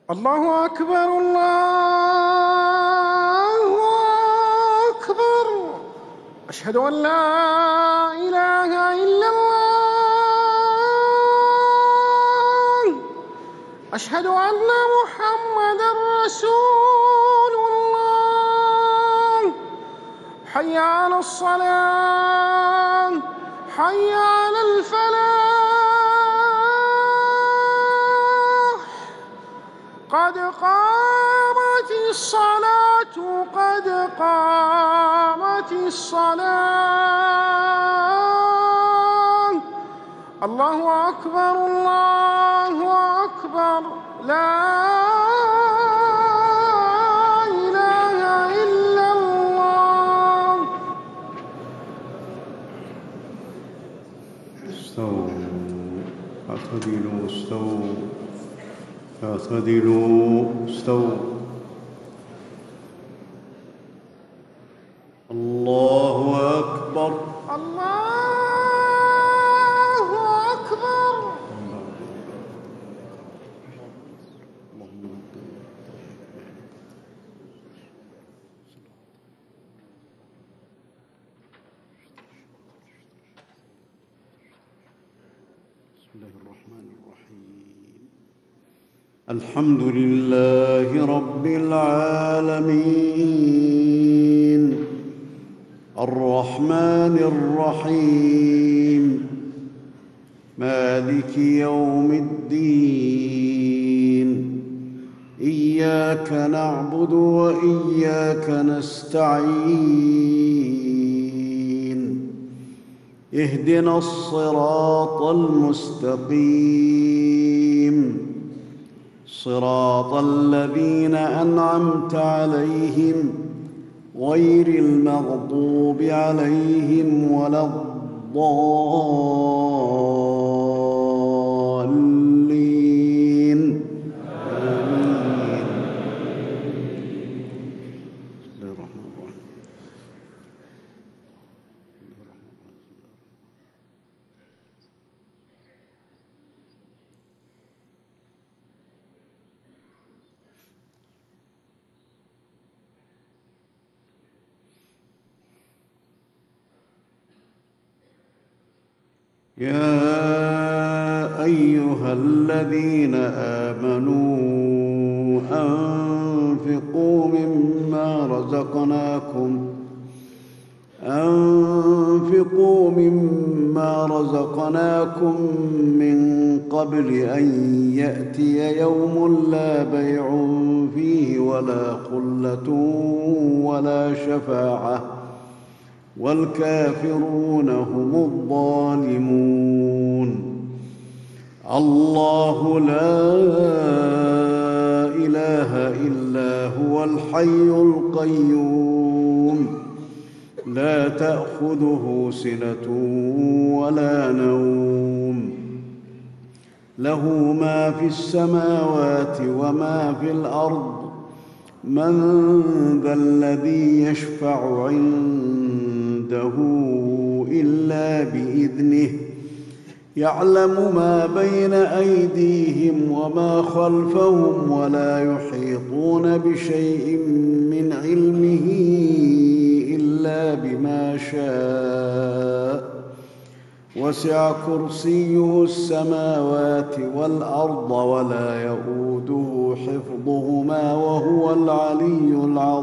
الله أكبر الله أكبر. أشهد أن لا إله إلا الله. أشهد أن محمدًا رسول الله. حي على الصلاة، حي على الفلاح. قد قامت الصلاة، قد قامت الصلاة. الله أكبر الله أكبر. لا إله إلا الله. استووا اعتدلوا استووا اعتدلوا استووا. الله أكبر الله أكبر. بسم الله الرحمن الرحيم. الحمد لله رب العالمين الرحمن الرحيم مالك يوم الدين. إياك نعبد وإياك نستعين. اهدنا الصراط المستقيم صراط الذين أنعمت عليهم غير المغضوب عليهم ولا الضالين. آمين. بسم الله الرحمن الرحيم. يا أيها الذين آمنوا أنفقوا مما رزقناكم من قبل أن يأتي يوم لا بيع فيه ولا خلة ولا شفاعة والكافرون هم الظالمون. الله لا إله إلا هو الحي القيوم لا تأخذه سنة ولا نوم له ما في السماوات وما في الأرض. من ذا الذي يشفع عنده إلا بإذنه. يعلم ما بين أيديهم وما خلفهم ولا يحيطون بشيء من علمه إلا بما شاء. وسع كرسيه السماوات والأرض ولا يئوده حفظهما وهو العلي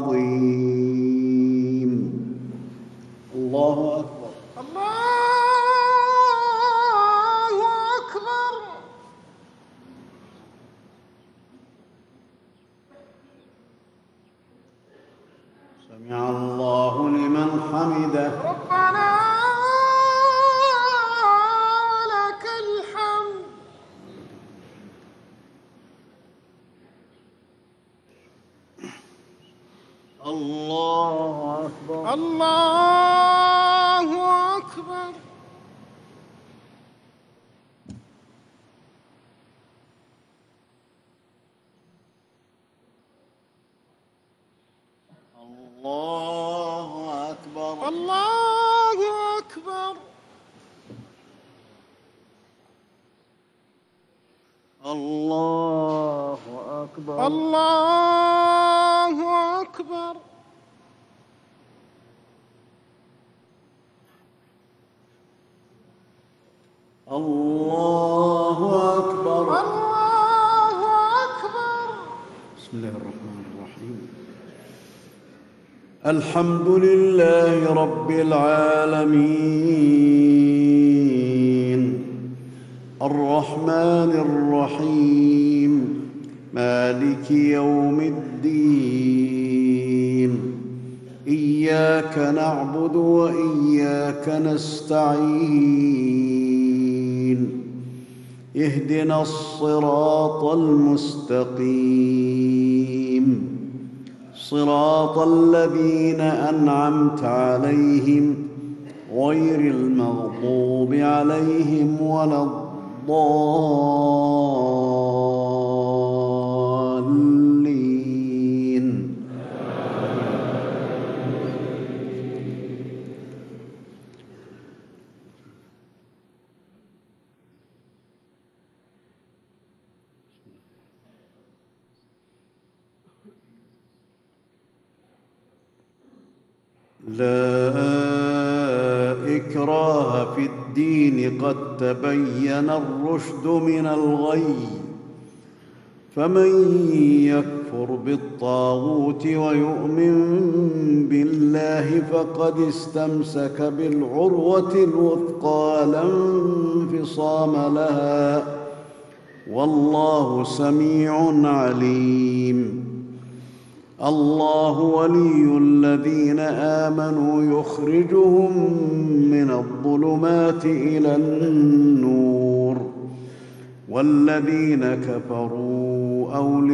العظيم. الله أكبر الله أكبر. سمع الله لمن حمده. ربنا ولك الحمد. الله أكبر الله أكبر. الله أكبر الله أكبر. الله أكبر. الله أكبر. الله أكبر. الله أكبر. بسم الله الرحمن الرحيم. الحمد لله رب العالمين الرحمن الرحيم مالك يوم الدين إياك نعبد وإياك نستعين اهدنا الصراط المستقيم صراط الذين أنعمت عليهم غير المغضوب عليهم ولا الضالين. لا إكراه في الدين قد تبين الرشد من الغي فمن يكفر بالطاغوت ويؤمن بالله فقد استمسك بالعروة الوثقى لا انفصام لها والله سميع عليم. الله ولي الذين آمنوا يخرجهم من الظلمات إلى النور والذين كفروا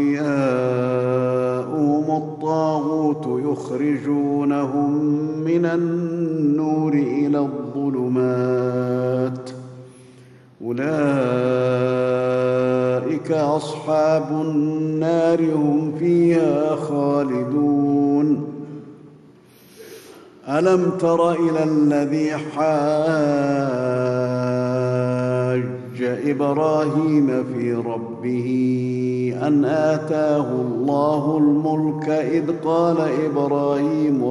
أولياؤهم الطاغوت يخرجونهم من النور إلى الظلمات أولئك أصحاب النار هم فيها خالدون. ألم تر إلى الذي حاج إبراهيم في ربه أن آتاه الله الملك إذ قال إبراهيم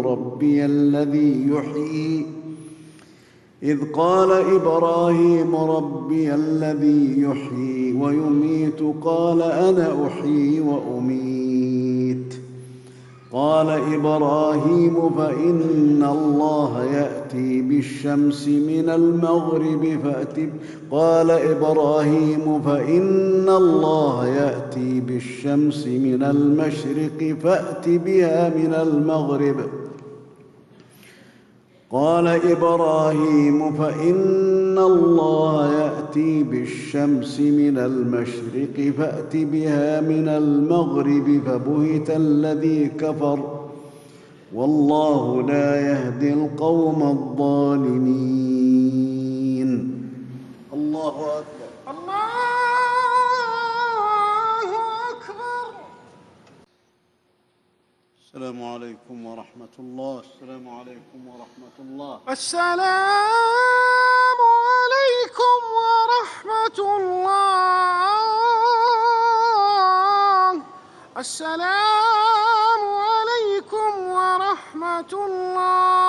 ربي الذي يحيي ويميت قال أنا أحيي وأميت قال إبراهيم فإن الله يأتي بالشمس من المشرق فأت بها من المغرب قال إبراهيم فإن الله يأتي بالشمس من المشرق فأت بها من المغرب فبهت الذي كفر والله لا يهدي القوم الظالمين. الله أكبر. الله أكبر. السلام عليكم ورحمة الله. السلام عليكم ورحمة الله. السلام عليكم ورحمة الله. السلام عليكم ورحمة الله.